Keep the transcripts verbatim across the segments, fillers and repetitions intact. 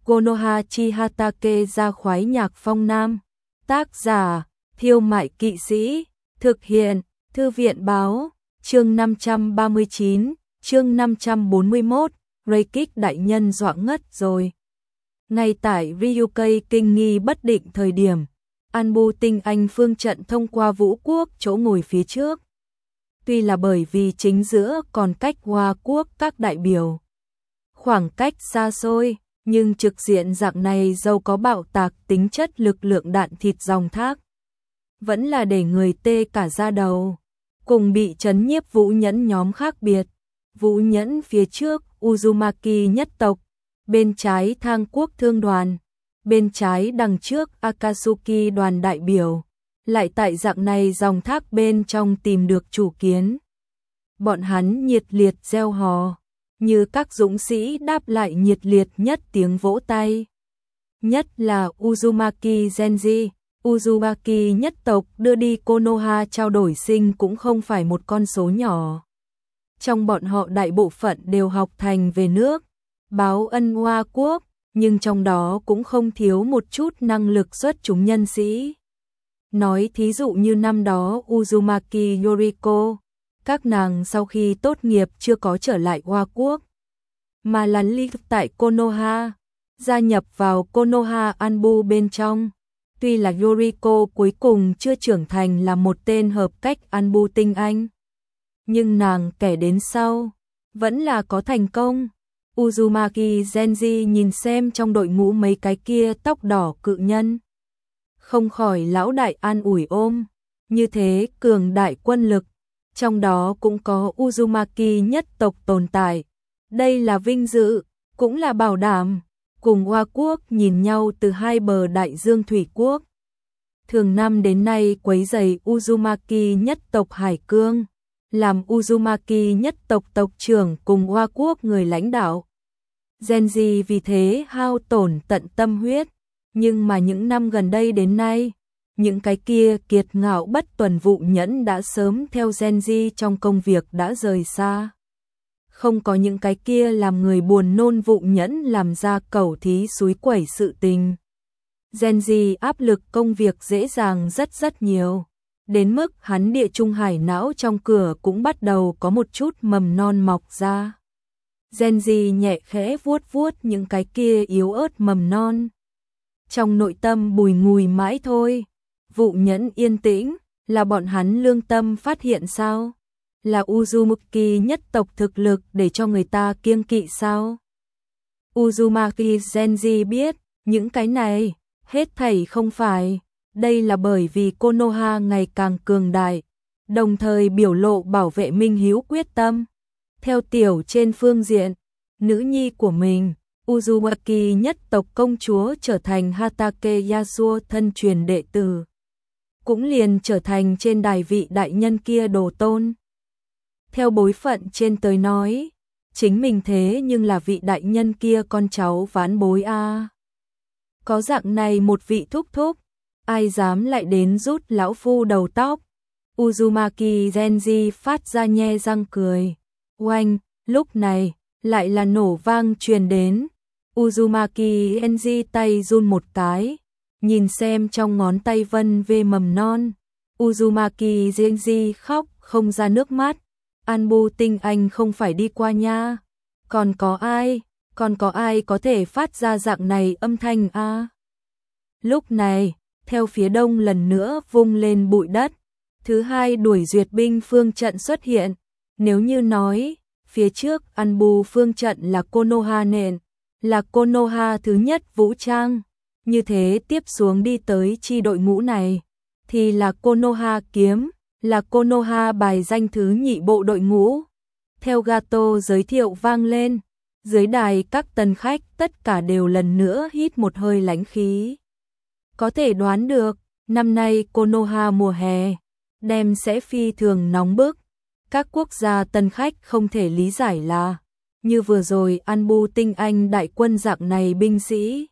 Konoha chi Hatake ra khoái nhạc phong nam. Tác giả, Thiêu Mại Kỵ Sĩ. Thực hiện, Thư viện Báo. Chương năm trăm ba mươi chín, chương năm trăm bốn mươi mốt, Reikik đại nhân dọa ngất rồi. Ngay tại Ryukai kinh nghi bất định thời điểm, Anbu tinh anh phương trận thông qua vũ quốc chỗ ngồi phía trước. Tuy là bởi vì chính giữa còn cách Hoa quốc các đại biểu khoảng cách xa xôi, nhưng trực diện dạng này dâu có bạo tạc tính chất lực lượng đạn thịt dòng thác. Vẫn là để người tê cả da đầu. Cùng bị trấn nhiếp Vũ Nhẫn nhóm khác biệt. Vũ Nhẫn phía trước Uzumaki nhất tộc, bên trái Thang quốc thương đoàn, bên trái đằng trước Akatsuki đoàn đại biểu, lại tại dạng này dòng thác bên trong tìm được chủ kiến. Bọn hắn nhiệt liệt reo hò, như các dũng sĩ đáp lại nhiệt liệt nhất tiếng vỗ tay. Nhất là Uzumaki Genji, Uzumaki nhất tộc đưa đi Konoha trao đổi sinh cũng không phải một con số nhỏ. Trong bọn họ đại bộ phận đều học thành về nước, báo ân Hoa quốc, nhưng trong đó cũng không thiếu một chút năng lực xuất chúng nhân sĩ. Nói thí dụ như năm đó Uzumaki Yoriko, các nàng sau khi tốt nghiệp chưa có trở lại Hoa quốc, mà là lưu tại Konoha, gia nhập vào Konoha Anbu bên trong. Tuy là Yoriko cuối cùng chưa trưởng thành là một tên hợp cách Anbu tinh anh, nhưng nàng kể đến sau vẫn là có thành công. Uzumaki Genji nhìn xem trong đội ngũ mấy cái kia tóc đỏ cự nhân, không khỏi lão đại an ủi ôm, như thế cường đại quân lực, trong đó cũng có Uzumaki nhất tộc tồn tại. Đây là vinh dự, cũng là bảo đảm. Cùng Hoa quốc nhìn nhau từ hai bờ đại dương thủy quốc. Thường năm đến nay quấy rầy Uzumaki nhất tộc Hải Cương, làm Uzumaki nhất tộc tộc trưởng cùng Hoa quốc người lãnh đạo. Genji vì thế hao tổn tận tâm huyết, nhưng mà những năm gần đây đến nay, những cái kia kiệt ngạo bất tuần Vũ Nhẫn đã sớm theo Genji trong công việc đã rời xa. Không có những cái kia làm người buồn nôn Vũ Nhẫn làm ra cẩu thí suối quẩy sự tình. Genji áp lực công việc dễ dàng rất rất nhiều, đến mức hắn địa trung hải não trong cửa cũng bắt đầu có một chút mầm non mọc ra. Genji nhẹ khẽ vuốt vuốt những cái kia yếu ớt mầm non. Trong nội tâm bùi ngùi mãi thôi. Vũ Nhẫn yên tĩnh, là bọn hắn lương tâm phát hiện sao? Là Uzumaki nhất tộc thực lực để cho người ta kiêng kỵ sao? Uzumaki Genji biết, những cái này, hết thảy không phải. Đây là bởi vì Konoha ngày càng cường đại, đồng thời biểu lộ bảo vệ minh hiếu quyết tâm. Theo tiểu trên phương diện, nữ nhi của mình, Uzumaki nhất tộc công chúa trở thành Hatake Yasuo thân truyền đệ tử, cũng liền trở thành trên đài vị đại nhân kia đồ tôn. Theo bối phận trên tới nói, chính mình thế nhưng là vị đại nhân kia con cháu vãn bối a. À. Có dạng này một vị thúc thúc, ai dám lại đến rút lão phu đầu tóc. Uzumaki Genji phát ra nhe răng cười. Oanh, lúc này, lại là nổ vang truyền đến. Uzumaki Genji tay run một cái, nhìn xem trong ngón tay vân về mầm non. Uzumaki Genji khóc không ra nước mắt. Anbu tinh anh không phải đi qua nha. Còn có ai, còn có ai có thể phát ra dạng này âm thanh a? À? Lúc này, theo phía đông lần nữa vung lên bụi đất, thứ hai đuổi duyệt binh phương trận xuất hiện. Nếu như nói, phía trước Anbu phương trận là Konoha nền, là Konoha thứ nhất vũ trang, như thế tiếp xuống đi tới chi đội ngũ này, thì là Konoha kiếm, là Konoha bài danh thứ nhị bộ đội ngũ. Theo Gato giới thiệu vang lên, dưới đài các tân khách tất cả đều lần nữa hít một hơi lãnh khí. Có thể đoán được, năm nay Konoha mùa hè, đem sẽ phi thường nóng bức. Các quốc gia tân khách không thể lý giải là, như vừa rồi Anbu tinh anh đại quân dạng này binh sĩ.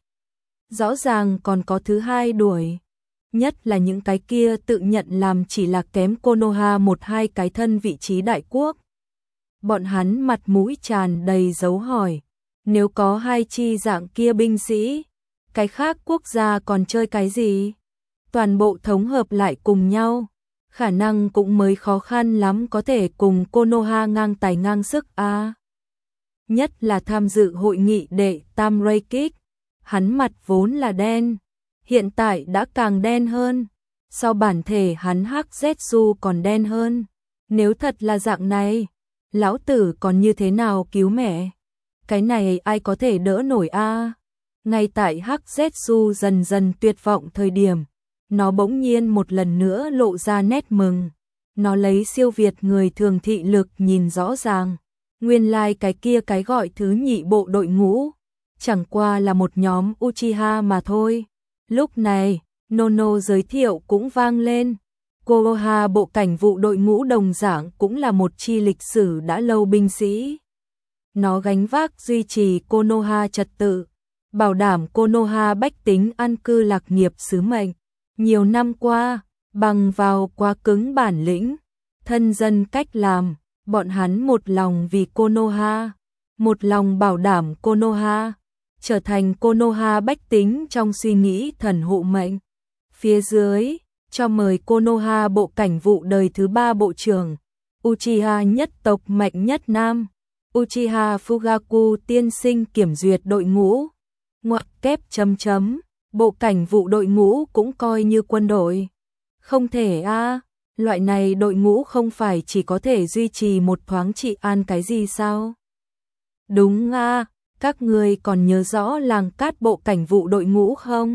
Rõ ràng còn có thứ hai đuổi. Nhất là những cái kia tự nhận làm chỉ là kém Konoha một hai cái thân vị trí đại quốc. Bọn hắn mặt mũi tràn đầy dấu hỏi. Nếu có hai chi dạng kia binh sĩ, cái khác quốc gia còn chơi cái gì? Toàn bộ thống hợp lại cùng nhau, khả năng cũng mới khó khăn lắm có thể cùng Konoha ngang tài ngang sức a. À. Nhất là tham dự hội nghị đệ tam Reikik, hắn mặt vốn là đen, hiện tại đã càng đen hơn, so bản thể hắn Hắc Zetsu còn đen hơn. Nếu thật là dạng này, lão tử còn như thế nào cứu mẹ? Cái này ai có thể đỡ nổi a? À? Ngay tại Hắc Zetsu dần dần tuyệt vọng thời điểm, nó bỗng nhiên một lần nữa lộ ra nét mừng. Nó lấy siêu việt người thường thị lực nhìn rõ ràng. Nguyên lai like cái kia cái gọi thứ nhị bộ đội ngũ, chẳng qua là một nhóm Uchiha mà thôi. Lúc này, Nono giới thiệu cũng vang lên. Konoha bộ cảnh vụ đội ngũ đồng dạng cũng là một chi lịch sử đã lâu binh sĩ. Nó gánh vác duy trì Konoha trật tự, bảo đảm Konoha bách tính an cư lạc nghiệp sứ mệnh. Nhiều năm qua, bằng vào quá cứng bản lĩnh, thân dân cách làm, bọn hắn một lòng vì Konoha, một lòng bảo đảm Konoha, trở thành Konoha bách tính trong suy nghĩ thần hộ mệnh. Phía dưới, cho mời Konoha bộ cảnh vụ đời thứ ba bộ trưởng, Uchiha nhất tộc mạnh nhất nam, Uchiha Fugaku tiên sinh kiểm duyệt đội ngũ. Ngoặc kép chấm chấm, bộ cảnh vụ đội ngũ cũng coi như quân đội. Không thể a, à, loại này đội ngũ không phải chỉ có thể duy trì một thoáng trị an cái gì sao? Đúng a, à, các người còn nhớ rõ làng cát bộ cảnh vụ đội ngũ không?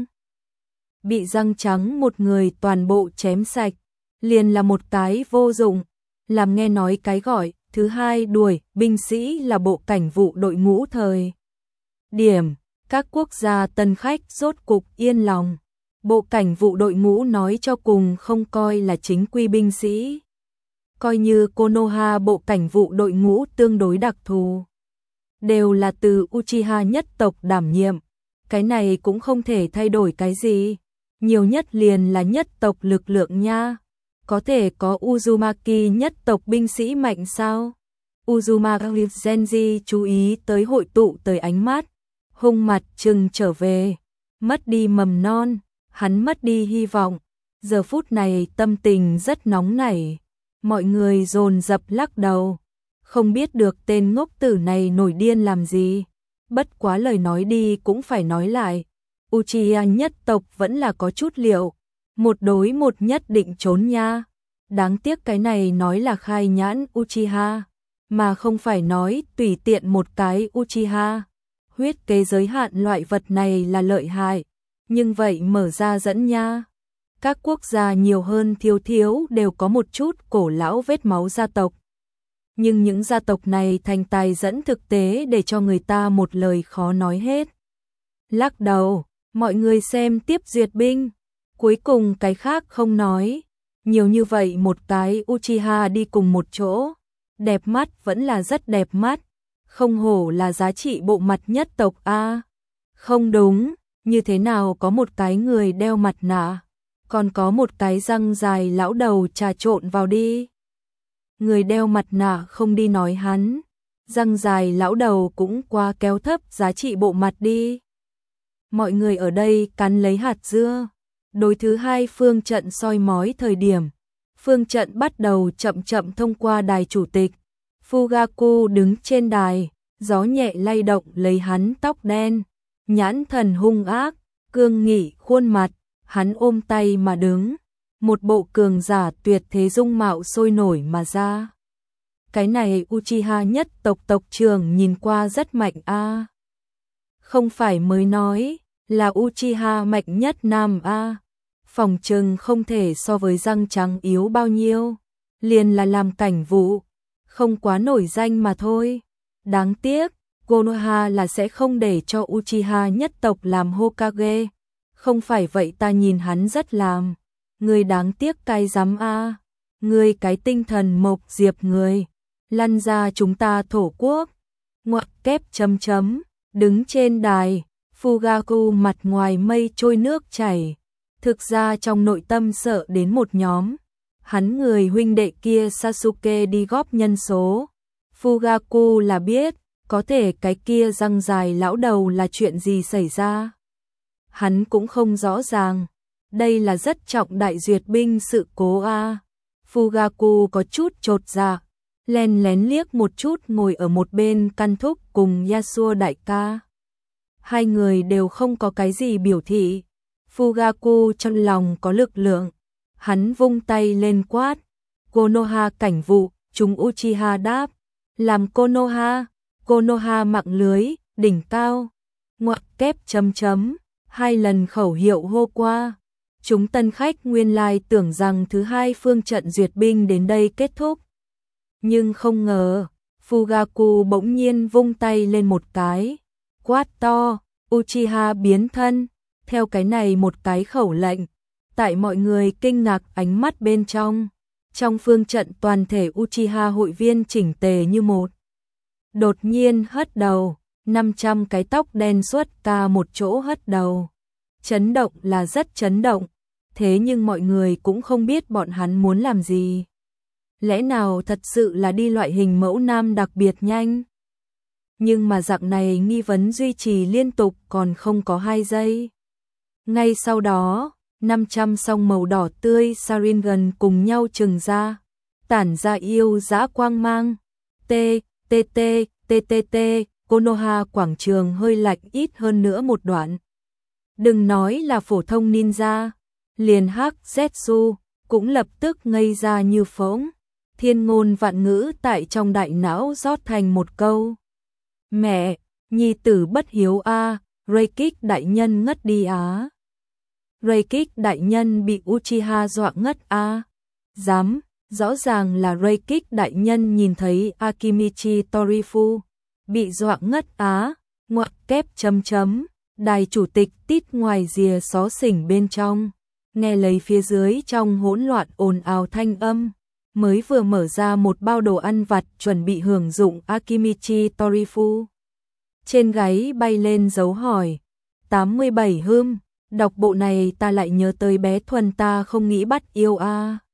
Bị răng trắng một người toàn bộ chém sạch, liền là một cái vô dụng, làm nghe nói cái gọi thứ hai đuổi binh sĩ là bộ cảnh vụ đội ngũ thời điểm. Các quốc gia tân khách rốt cục yên lòng. Bộ cảnh vụ đội ngũ nói cho cùng không coi là chính quy binh sĩ. Coi như Konoha bộ cảnh vụ đội ngũ tương đối đặc thù. Đều là từ Uchiha nhất tộc đảm nhiệm. Cái này cũng không thể thay đổi cái gì. Nhiều nhất liền là nhất tộc lực lượng nha. Có thể có Uzumaki nhất tộc binh sĩ mạnh sao? Uzumaki Genji chú ý tới hội tụ tới ánh mắt. Hung mặt trừng trở về, mất đi mầm non, hắn mất đi hy vọng. Giờ phút này tâm tình rất nóng nảy, mọi người dồn dập lắc đầu, không biết được tên ngốc tử này nổi điên làm gì. Bất quá lời nói đi cũng phải nói lại, Uchiha nhất tộc vẫn là có chút liệu, một đối một nhất định trốn nha. Đáng tiếc cái này nói là khai nhãn Uchiha, mà không phải nói tùy tiện một cái Uchiha. Huyết kế giới hạn loại vật này là lợi hại, nhưng vậy mở ra dẫn nha. Các quốc gia nhiều hơn thiếu thiếu đều có một chút cổ lão vết máu gia tộc. Nhưng những gia tộc này thành tài dẫn thực tế để cho người ta một lời khó nói hết. Lắc đầu, mọi người xem tiếp duyệt binh. Cuối cùng cái khác không nói. Nhiều như vậy một cái Uchiha đi cùng một chỗ. Đẹp mắt vẫn là rất đẹp mắt. Không hổ là giá trị bộ mặt nhất tộc a. À, không đúng, như thế nào có một cái người đeo mặt nạ, còn có một cái răng dài lão đầu trà trộn vào đi. Người đeo mặt nạ không đi nói hắn, răng dài lão đầu cũng quá kéo thấp giá trị bộ mặt đi. Mọi người ở đây cắn lấy hạt dưa. Đối thứ hai phương trận soi mói thời điểm, phương trận bắt đầu chậm chậm thông qua đài chủ tịch. Fugaku đứng trên đài, gió nhẹ lay động lấy hắn tóc đen, nhãn thần hung ác, cương nghị khuôn mặt, hắn ôm tay mà đứng, một bộ cường giả tuyệt thế dung mạo sôi nổi mà ra. Cái này Uchiha nhất tộc tộc trưởng nhìn qua rất mạnh a. À. Không phải mới nói là Uchiha mạnh nhất nam a. À. Phòng trừng không thể so với răng trắng yếu bao nhiêu, liền là làm cảnh vụ, không quá nổi danh mà thôi. Đáng tiếc, Konoha là sẽ không để cho Uchiha nhất tộc làm Hokage. Không phải vậy ta nhìn hắn rất làm. Người đáng tiếc cay rắm a. À. Người cái tinh thần mộc diệp người. Lăn ra chúng ta thổ quốc. Ngoặc kép chấm chấm. Đứng trên đài, Fugaku mặt ngoài mây trôi nước chảy. Thực ra trong nội tâm sợ đến một nhóm. Hắn người huynh đệ kia Sasuke đi góp nhân số. Fugaku là biết, có thể cái kia răng dài lão đầu là chuyện gì xảy ra? Hắn cũng không rõ ràng, đây là rất trọng đại duyệt binh sự cố a. Fugaku có chút chột dạ, len lén liếc một chút ngồi ở một bên căn thúc cùng Yasuo đại ca. Hai người đều không có cái gì biểu thị. Fugaku trong lòng có lực lượng, hắn vung tay lên quát, Konoha cảnh vụ, chúng Uchiha đáp, làm Konoha, Konoha mạng lưới, đỉnh cao, ngoặc kép chấm chấm, hai lần khẩu hiệu hô qua. Chúng tân khách nguyên lai tưởng rằng thứ hai phương trận duyệt binh đến đây kết thúc. Nhưng không ngờ, Fugaku bỗng nhiên vung tay lên một cái, quát to, Uchiha biến thân, theo cái này một cái khẩu lệnh, tại mọi người kinh ngạc ánh mắt bên trong, trong phương trận toàn thể Uchiha hội viên chỉnh tề như một. Đột nhiên hất đầu, năm trăm cái tóc đen suốt ca một chỗ hất đầu. Chấn động là rất chấn động, thế nhưng mọi người cũng không biết bọn hắn muốn làm gì. Lẽ nào thật sự là đi loại hình mẫu nam đặc biệt nhanh? Nhưng mà dạng này nghi vấn duy trì liên tục còn không có hai giây. Ngay sau đó, năm trăm song màu đỏ tươi Sharingan cùng nhau trừng ra, tản ra yêu dã quang mang. T, T, T, T, T, T, Konoha quảng trường hơi lạnh ít hơn nữa một đoạn. Đừng nói là phổ thông ninja, liền Hắc Zetsu cũng lập tức ngây ra như phỗng. Thiên ngôn vạn ngữ tại trong đại não rót thành một câu. Mẹ, nhi tử bất hiếu a, Reikik đại nhân ngất đi á. Reikik đại nhân bị Uchiha dọa ngất a. Dám, rõ ràng là Reikik đại nhân nhìn thấy Akimichi Torifu bị dọa ngất á, ngoặc kép chấm chấm, đài chủ tịch tít ngoài rìa xó xỉnh bên trong, nghe lấy phía dưới trong hỗn loạn ồn ào thanh âm, mới vừa mở ra một bao đồ ăn vặt chuẩn bị hưởng dụng Akimichi Torifu. Trên gáy bay lên dấu hỏi, tám mươi bảy hưm, đọc bộ này ta lại nhớ tới bé Thuần ta không nghĩ bắt yêu a.